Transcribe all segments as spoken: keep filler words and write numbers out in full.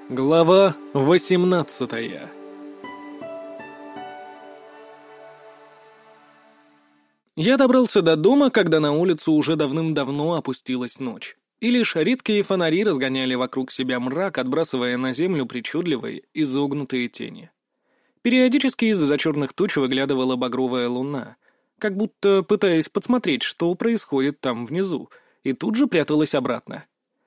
Глава восемнадцатая. Я добрался до дома, когда на улицу уже давным-давно опустилась ночь, и лишь редкие фонари разгоняли вокруг себя мрак, отбрасывая на землю причудливые, изогнутые тени. Периодически из-за черных туч выглядывала багровая луна, как будто пытаясь подсмотреть, что происходит там внизу, и тут же пряталась обратно.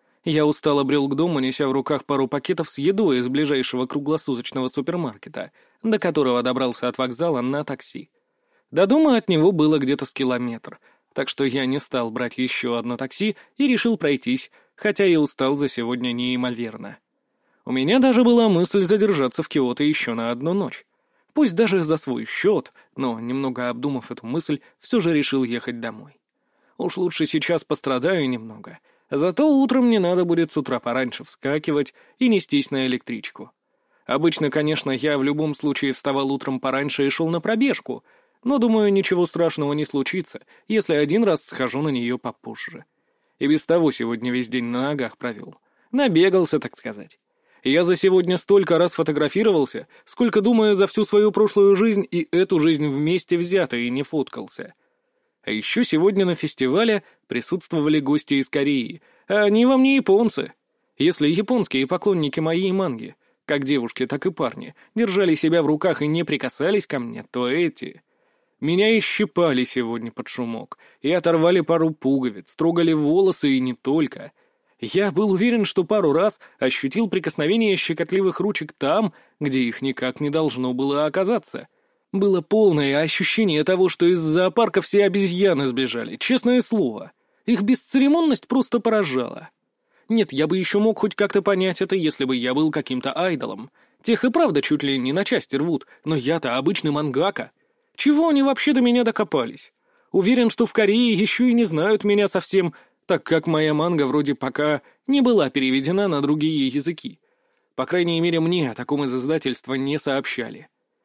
Я устало брел к дому, неся в руках пару пакетов с едой из ближайшего круглосуточного супермаркета, до которого добрался от вокзала на такси. До дома от него было где-то с километр, так что я не стал брать еще одно такси и решил пройтись, хотя и устал за сегодня неимоверно. У меня даже была мысль задержаться в Киото еще на одну ночь. Пусть даже за свой счет, но, немного обдумав эту мысль, все же решил ехать домой. Уж лучше сейчас пострадаю немного. Зато утром не надо будет с утра пораньше вскакивать и нестись на электричку. Обычно, конечно, я в любом случае вставал утром пораньше и шел на пробежку, но, думаю, ничего страшного не случится, если один раз схожу на нее попозже. И без того сегодня весь день на ногах провел. Набегался, так сказать. Я за сегодня столько раз фотографировался, сколько, думаю, за всю свою прошлую жизнь и эту жизнь вместе взято и не фоткался. А еще сегодня на фестивале присутствовали гости из Кореи, а они во мне японцы. Если японские поклонники моей манги, как девушки, так и парни, держали себя в руках и не прикасались ко мне, то эти... Меня исщипали сегодня под шумок, и оторвали пару пуговиц, трогали волосы и не только. Я был уверен, что пару раз ощутил прикосновение щекотливых ручек там, где их никак не должно было оказаться. Было полное ощущение того, что из зоопарка все обезьяны сбежали, честное слово. Их бесцеремонность просто поражала. Нет, я бы еще мог хоть как-то понять это, если бы я был каким-то айдолом. Тех и правда чуть ли не на части рвут, но я-то обычный мангака. Чего они вообще до меня докопались? Уверен, что в Корее еще и не знают меня совсем, так как моя манга вроде пока не была переведена на другие языки. По крайней мере, мне о таком из издательства не сообщали.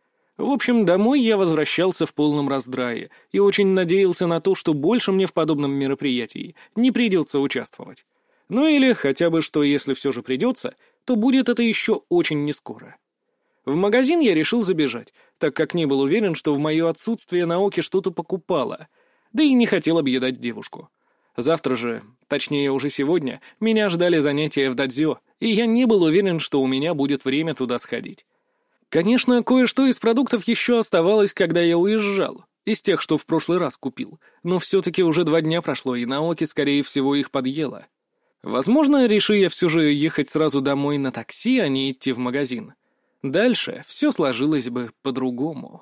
В общем, домой я возвращался в полном раздрае и очень надеялся на то, что больше мне в подобном мероприятии не придется участвовать. Ну или хотя бы, что если все же придется, то будет это еще очень нескоро. В магазин я решил забежать, так как не был уверен, что в мое отсутствие Наоки что-то покупала, да и не хотел объедать девушку. Завтра же, точнее уже сегодня, меня ждали занятия в дадзё, и я не был уверен, что у меня будет время туда сходить. Конечно, кое-что из продуктов еще оставалось, когда я уезжал, из тех, что в прошлый раз купил, но все-таки уже два дня прошло, и Наоки, скорее всего, их подъела. Возможно, реши я все же ехать сразу домой на такси, а не идти в магазин. Дальше все сложилось бы по-другому.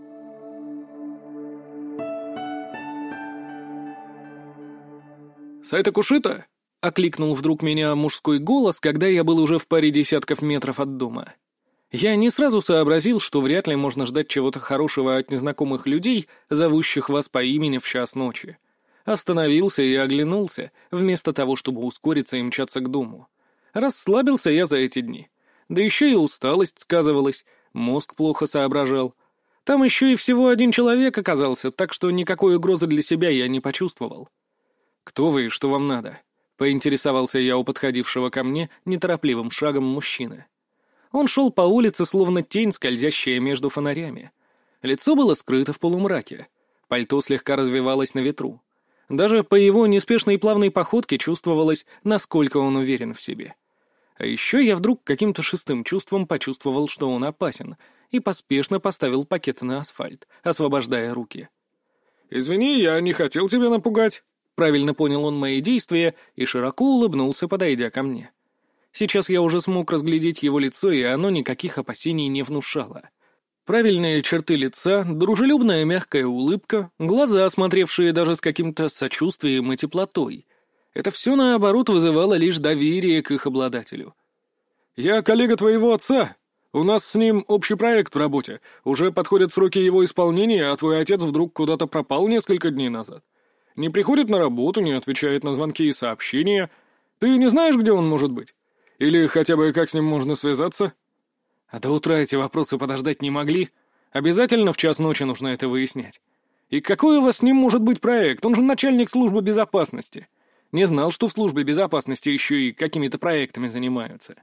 «Сайта Кушита?» — окликнул вдруг меня мужской голос, когда я был уже в паре десятков метров от дома. Я не сразу сообразил, что вряд ли можно ждать чего-то хорошего от незнакомых людей, зовущих вас по имени в час ночи. Остановился и оглянулся, вместо того, чтобы ускориться и мчаться к дому. Расслабился я за эти дни. Да еще и усталость сказывалась, мозг плохо соображал. Там еще и всего один человек оказался, так что никакой угрозы для себя я не почувствовал. «Кто вы и что вам надо?» — поинтересовался я у подходившего ко мне неторопливым шагом мужчины. Он шел по улице, словно тень, скользящая между фонарями. Лицо было скрыто в полумраке. Пальто слегка развивалось на ветру. Даже по его неспешной и плавной походке чувствовалось, насколько он уверен в себе. А еще я вдруг каким-то шестым чувством почувствовал, что он опасен, и поспешно поставил пакеты на асфальт, освобождая руки. «Извини, я не хотел тебя напугать», — правильно понял он мои действия и широко улыбнулся, подойдя ко мне. Сейчас я уже смог разглядеть его лицо, и оно никаких опасений не внушало. Правильные черты лица, дружелюбная мягкая улыбка, глаза, смотревшие даже с каким-то сочувствием и теплотой. Это все, наоборот, вызывало лишь доверие к их обладателю. «Я коллега твоего отца. У нас с ним общий проект в работе. Уже подходят сроки его исполнения, а твой отец вдруг куда-то пропал несколько дней назад. Не приходит на работу, не отвечает на звонки и сообщения. Ты не знаешь, где он может быть? Или хотя бы как с ним можно связаться?» «А до утра эти вопросы подождать не могли. Обязательно в час ночи нужно это выяснять. И какой у вас с ним может быть проект? Он же начальник службы безопасности. Не знал, что в службе безопасности еще и какими-то проектами занимаются.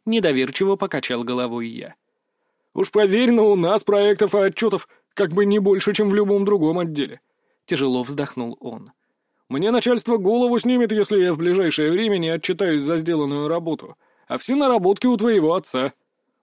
— недоверчиво покачал головой я. «Уж поверь, но у нас проектов и отчетов как бы не больше, чем в любом другом отделе», — тяжело вздохнул он. «Мне начальство голову снимет, если я в ближайшее время не отчитаюсь за сделанную работу, а все наработки у твоего отца.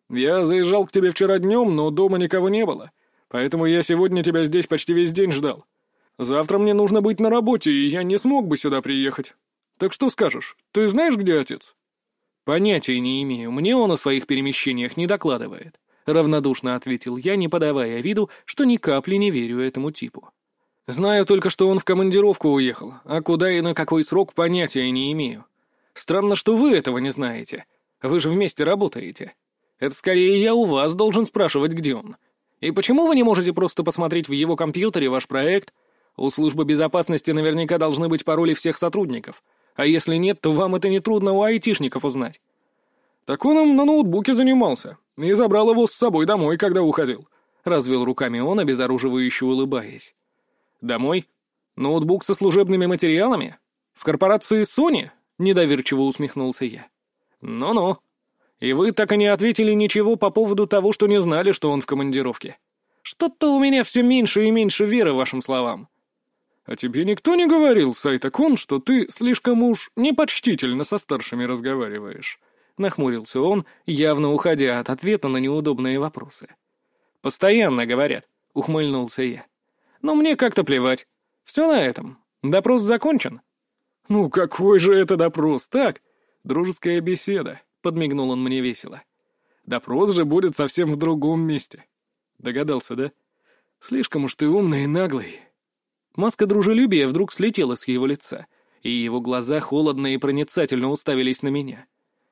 Я заезжал к тебе вчера днем, но дома никого не было, поэтому я сегодня тебя здесь почти весь день ждал. Завтра мне нужно быть на работе, и я не смог бы сюда приехать. Так что скажешь, ты знаешь, где отец?» «Понятия не имею, мне он о своих перемещениях не докладывает», — равнодушно ответил я, не подавая виду, что ни капли не верю этому типу. «Знаю только, что он в командировку уехал, а куда и на какой срок понятия не имею. Странно, что вы этого не знаете. Вы же вместе работаете. Это скорее я у вас должен спрашивать, где он. И почему вы не можете просто посмотреть в его компьютере ваш проект? У службы безопасности наверняка должны быть пароли всех сотрудников. А если нет, то вам это нетрудно у айтишников узнать». «Так он им на ноутбуке занимался и забрал его с собой домой, когда уходил», — развел руками он, обезоруживающе улыбаясь. «Домой? Ноутбук со служебными материалами? В корпорации Sony?» — недоверчиво усмехнулся я. «Ну-ну. И вы так и не ответили ничего по поводу того, что не знали, что он в командировке. Что-то у меня все меньше и меньше веры вашим словам». «А тебе никто не говорил, Сайтакон, что ты слишком уж непочтительно со старшими разговариваешь?» — нахмурился он, явно уходя от ответа на неудобные вопросы. «Постоянно говорят», — ухмыльнулся я. «Но мне как-то плевать. Все на этом. Допрос закончен». «Ну какой же это допрос, так? Дружеская беседа», — подмигнул он мне весело. «Допрос же будет совсем в другом месте. Догадался, да? Слишком уж ты умный и наглый». Маска дружелюбия вдруг слетела с его лица, и его глаза холодно и проницательно уставились на меня.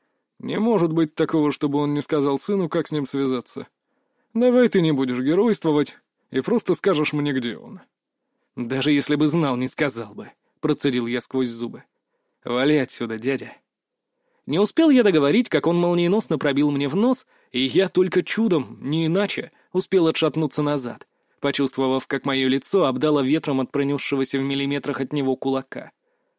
«Не может быть такого, чтобы он не сказал сыну, как с ним связаться. Давай ты не будешь геройствовать и просто скажешь мне, где он». «Даже если бы знал, не сказал бы», — процедил я сквозь зубы. «Вали отсюда, дядя». Не успел я договорить, как он молниеносно пробил мне в нос, и я только чудом, не иначе, успел отшатнуться назад, почувствовав, как мое лицо обдало ветром от пронесшегося в миллиметрах от него кулака.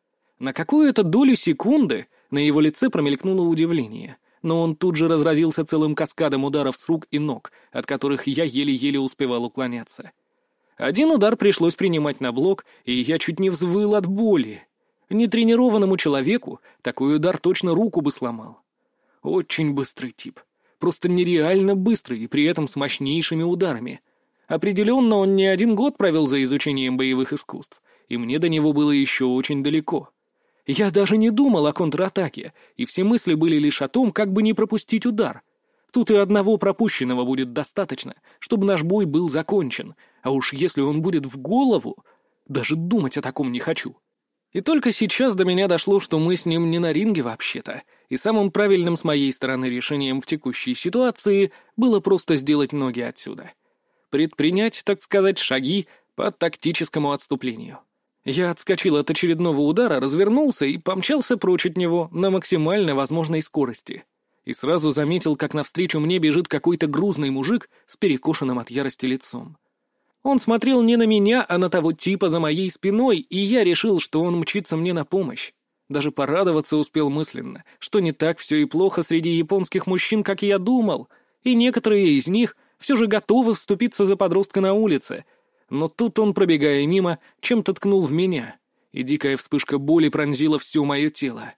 На какую-то долю секунды на его лице промелькнуло удивление, но он тут же разразился целым каскадом ударов с рук и ног, от которых я еле-еле успевал уклоняться. Один удар пришлось принимать на блок, и я чуть не взвыл от боли. Нетренированному человеку такой удар точно руку бы сломал. Очень быстрый тип. Просто нереально быстрый, и при этом с мощнейшими ударами. Определенно, он не один год провел за изучением боевых искусств, и мне до него было еще очень далеко. Я даже не думал о контратаке, и все мысли были лишь о том, как бы не пропустить удар. Тут и одного пропущенного будет достаточно, чтобы наш бой был закончен, а уж если он будет в голову, даже думать о таком не хочу. И только сейчас до меня дошло, что мы с ним не на ринге вообще-то, и самым правильным с моей стороны решением в текущей ситуации было просто сделать ноги отсюда. Предпринять, так сказать, шаги по тактическому отступлению. Я отскочил от очередного удара, развернулся и помчался прочь от него на максимально возможной скорости. И сразу заметил, как навстречу мне бежит какой-то грузный мужик с перекошенным от ярости лицом. Он смотрел не на меня, а на того типа за моей спиной, и я решил, что он мчится мне на помощь. Даже порадоваться успел мысленно, что не так все и плохо среди японских мужчин, как я думал, и некоторые из них все же готовы вступиться за подростка на улице. Но тут он, пробегая мимо, чем-то ткнул в меня, и дикая вспышка боли пронзила все мое тело.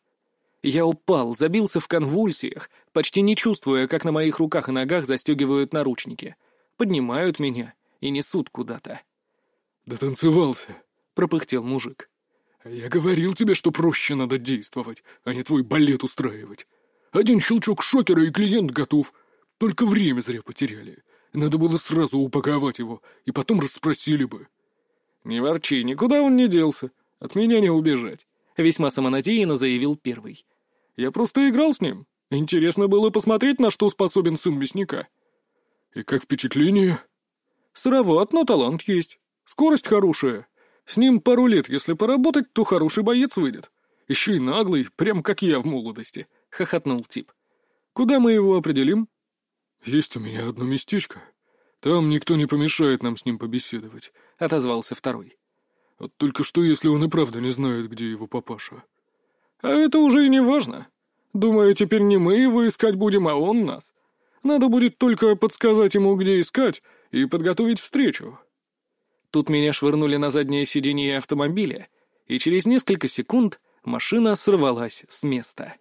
Я упал, забился в конвульсиях, почти не чувствуя, как на моих руках и ногах застегивают наручники. Поднимают меня и несут куда-то. «Дотанцевался», — пропыхтел мужик. «Я говорил тебе, что проще надо действовать, а не твой балет устраивать. Один щелчок шокера, и клиент готов. Только время зря потеряли. Надо было сразу упаковать его, и потом расспросили бы». «Не ворчи, никуда он не делся. От меня не убежать», — весьма самонадеянно заявил первый. «Я просто играл с ним. Интересно было посмотреть, на что способен сын мясника». «И как впечатление?» «Сыроват, но талант есть. Скорость хорошая. С ним пару лет, если поработать, то хороший боец выйдет. Еще и наглый, прям как я в молодости», — хохотнул тип. «Куда мы его определим?» «Есть у меня одно местечко. Там никто не помешает нам с ним побеседовать», — отозвался второй. «Вот только что, если он и правда не знает, где его папаша?» «А это уже и не важно. Думаю, теперь не мы его искать будем, а он нас. Надо будет только подсказать ему, где искать, и подготовить встречу». Тут меня швырнули на заднее сиденье автомобиля, и через несколько секунд машина сорвалась с места.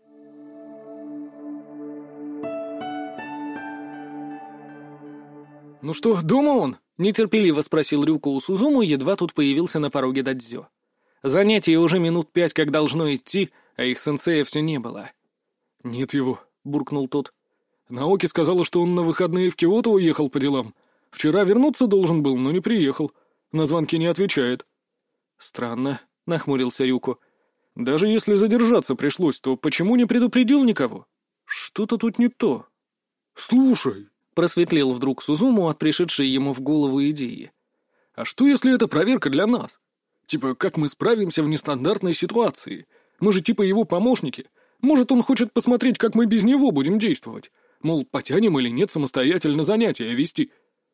«Ну что, дома он?» — нетерпеливо спросил Рюка у Сузуму, едва тут появился на пороге дадзё. Занятие уже минут пять как должно идти, а их сенсея все не было. «Нет его», — буркнул тот. «Наоки сказала, что он на выходные в Киото уехал по делам. Вчера вернуться должен был, но не приехал. На звонки не отвечает». «Странно», — нахмурился Рюко. «Даже если задержаться пришлось, то почему не предупредил никого? Что-то тут не то». «Слушай», — просветлел вдруг Сузуму от пришедшей ему в голову идеи. «а что, если это проверка для нас? Типа, как мы справимся в нестандартной ситуации? Мы же типа его помощники. Может, он хочет посмотреть, как мы без него будем действовать? Мол, потянем или нет самостоятельно занятия вести».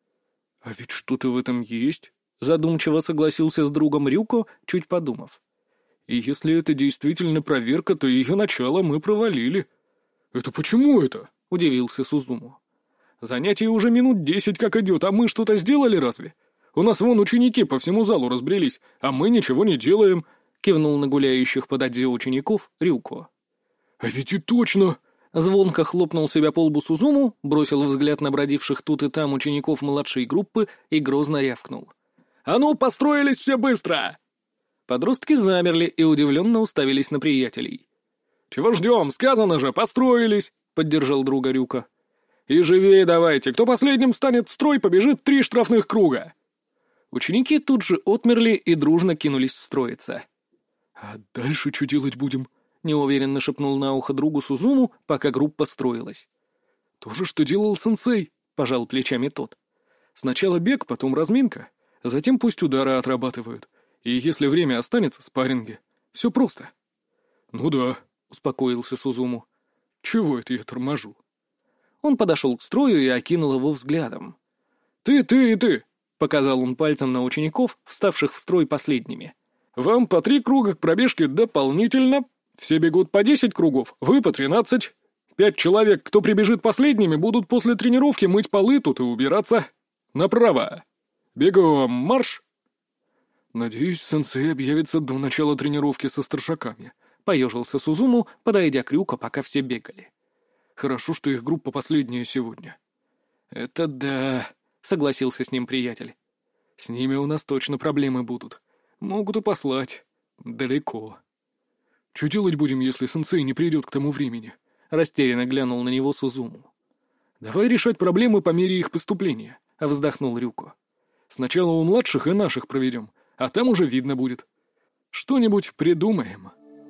«А ведь что-то в этом есть», — задумчиво согласился с другом Рюко, чуть подумав. «И если это действительно проверка, то ее начало мы провалили». «Это почему это?» — удивился Сузуму. «Занятие уже минут десять как идет, а мы что-то сделали разве? У нас вон ученики по всему залу разбрелись, а мы ничего не делаем», — кивнул на гуляющих под отдел учеников Рюко. «А ведь и точно!» Звонко хлопнул себя по лбу Сузуму, бросил взгляд на бродивших тут и там учеников младшей группы и грозно рявкнул. «А ну, построились все быстро!» Подростки замерли и удивленно уставились на приятелей. «Чего ждем? Сказано же, построились!» — поддержал друга Рюка. «И живее давайте! Кто последним встанет в строй, побежит три штрафных круга!» Ученики тут же отмерли и дружно кинулись строиться. «А дальше что делать будем?» — неуверенно шепнул на ухо другу Сузуму, пока группа строилась. «То же, что делал сенсей», — пожал плечами тот. «Сначала бег, потом разминка, затем пусть удары отрабатывают. И если время останется, спарринги. Все просто». «Ну да», — успокоился Сузуму. «Чего это я торможу?» Он подошел к строю и окинул его взглядом. «Ты, ты и ты!» — показал он пальцем на учеников, вставших в строй последними. «Вам по три круга к пробежке дополнительно. Все бегут по десять кругов, вы по тринадцать. Пять человек, кто прибежит последними, будут после тренировки мыть полы тут и убираться. Направо. Бегом марш!» «Надеюсь, сенсей объявится до начала тренировки со старшаками», — поежился Сузуму, подойдя к Рюко, пока все бегали. «Хорошо, что их группа последняя сегодня». «Это да», — согласился с ним приятель. «С ними у нас точно проблемы будут. Могут и послать. Далеко». «Что делать будем, если сенсей не придет к тому времени?» — растерянно глянул на него Сузуму. «Давай решать проблемы по мере их поступления», — вздохнул Рюко. «Сначала у младших и наших проведем, а там уже видно будет. Что-нибудь придумаем».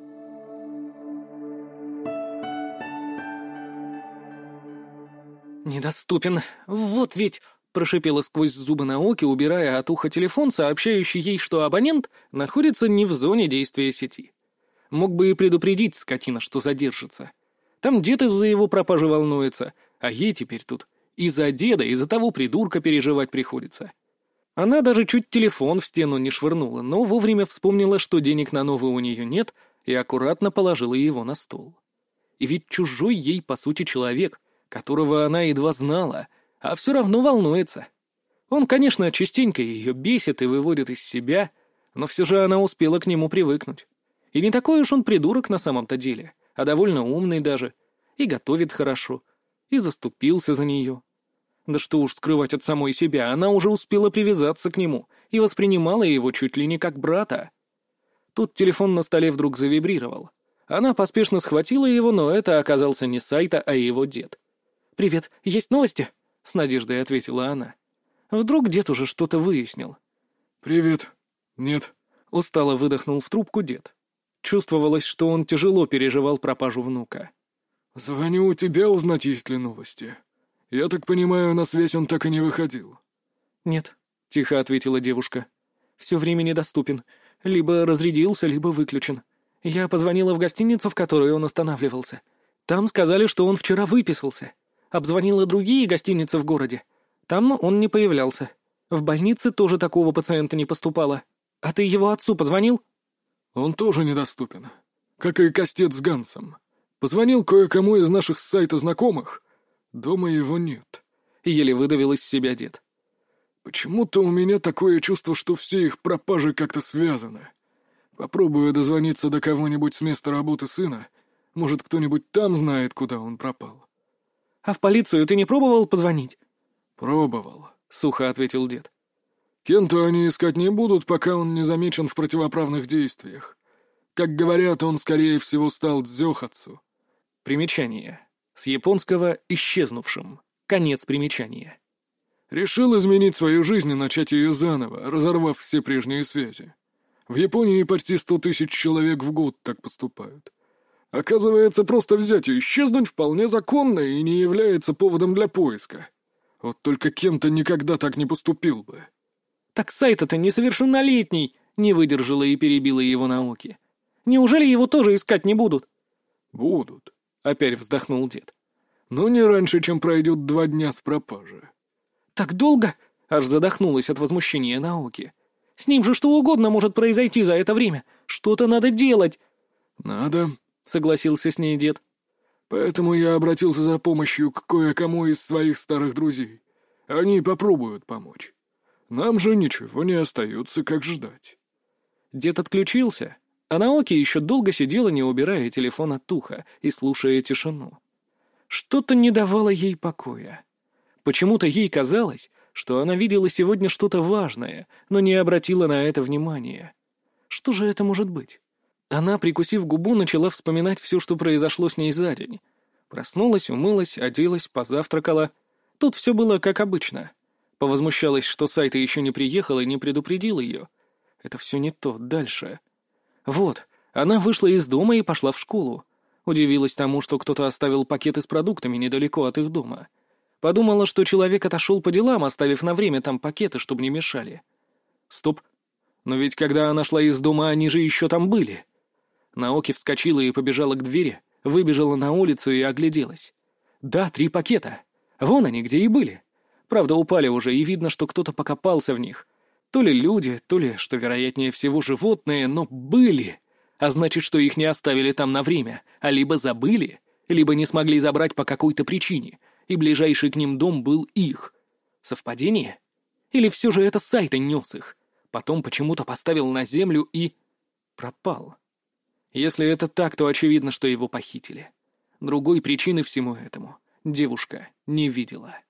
«Недоступен. Вот ведь...» — прошипела сквозь зубы Наоки, убирая от уха телефон, сообщающий ей, что абонент находится не в зоне действия сети. Мог бы и предупредить, скотина, что задержится. Там дед из-за его пропажи волнуется, а ей теперь тут из-за деда, из-за того придурка переживать приходится. Она даже чуть телефон в стену не швырнула, но вовремя вспомнила, что денег на новый у нее нет, и аккуратно положила его на стол. И ведь чужой ей, по сути, человек, которого она едва знала, а все равно волнуется. Он, конечно, частенько ее бесит и выводит из себя, но все же она успела к нему привыкнуть. И не такой уж он придурок на самом-то деле, а довольно умный даже, и готовит хорошо, и заступился за нее. Да что уж скрывать от самой себя, она уже успела привязаться к нему и воспринимала его чуть ли не как брата. Тут телефон на столе вдруг завибрировал. Она поспешно схватила его, но это оказался не Сайта, а его дед. «Привет, есть новости?» — с надеждой ответила она. Вдруг дед уже что-то выяснил. «Привет. Нет». Устало выдохнул в трубку дед. Чувствовалось, что он тяжело переживал пропажу внука. «Звоню у тебя узнать, есть ли новости. Я так понимаю, на связь он так и не выходил». «Нет», — тихо ответила девушка. «Все время недоступен. Либо разрядился, либо выключен. Я позвонила в гостиницу, в которой он останавливался. Там сказали, что он вчера выписался. Обзвонила другие гостиницы в городе. Там он не появлялся. В больнице тоже такого пациента не поступало. А ты его отцу позвонил?» «Он тоже недоступен. Как и Костец с Гансом. Позвонил кое-кому из наших с сайта знакомых. Дома его нет. Еле выдавил из себя дед. Почему-то у меня такое чувство, что все их пропажи как-то связаны. Попробую дозвониться до кого-нибудь с места работы сына. Может, кто-нибудь там знает, куда он пропал. А в полицию ты не пробовал позвонить? Пробовал, — сухо ответил дед. Кента они искать не будут, пока он не замечен в противоправных действиях. Как говорят, он, скорее всего, стал дзёхатсу. Примечание. С японского «исчезнувшим». Конец примечания. Решил изменить свою жизнь и начать ее заново, разорвав все прежние связи. В Японии почти сто тысяч человек в год так поступают. Оказывается, просто взять и исчезнуть вполне законно и не является поводом для поиска. Вот только Кента никогда так не поступил бы. «Так сайт-то несовершеннолетний!» — не выдержала и перебила его Наоки. «Неужели его тоже искать не будут?» «Будут», — опять вздохнул дед. «Но не раньше, чем пройдет два дня с пропажи». «Так долго?» — аж задохнулась от возмущения Наоки. «С ним же что угодно может произойти за это время. Что-то надо делать!» «Надо», — согласился с ней дед. «Поэтому я обратился за помощью к кое-кому из своих старых друзей. Они попробуют помочь. Нам же ничего не остается, как ждать». Дед отключился, а Наоки еще долго сидела, не убирая телефон от уха и слушая тишину. Что-то не давало ей покоя. Почему-то ей казалось, что она видела сегодня что-то важное, но не обратила на это внимания. Что же это может быть? Она, прикусив губу, начала вспоминать все, что произошло с ней за день. Проснулась, умылась, оделась, позавтракала. Тут все было как обычно. Повозмущалась, что сайта еще не приехал и не предупредил ее. Это все не то, дальше. Вот, она вышла из дома и пошла в школу. Удивилась тому, что кто-то оставил пакеты с продуктами недалеко от их дома. Подумала, что человек отошел по делам, оставив на время там пакеты, чтобы не мешали. Стоп. Но ведь когда она шла из дома, они же еще там были. Наоки вскочила и побежала к двери, выбежала на улицу и огляделась. Да, три пакета. Вон они, где и были. Правда, упали уже, и видно, что кто-то покопался в них. То ли люди, то ли, что вероятнее всего, животные, но были. А значит, что их не оставили там на время, а либо забыли, либо не смогли забрать по какой-то причине, и ближайший к ним дом был их. Совпадение? Или все же это сайт нес их? Потом почему-то поставил на землю и... пропал. Если это так, то очевидно, что его похитили. Другой причины всему этому девушка не видела.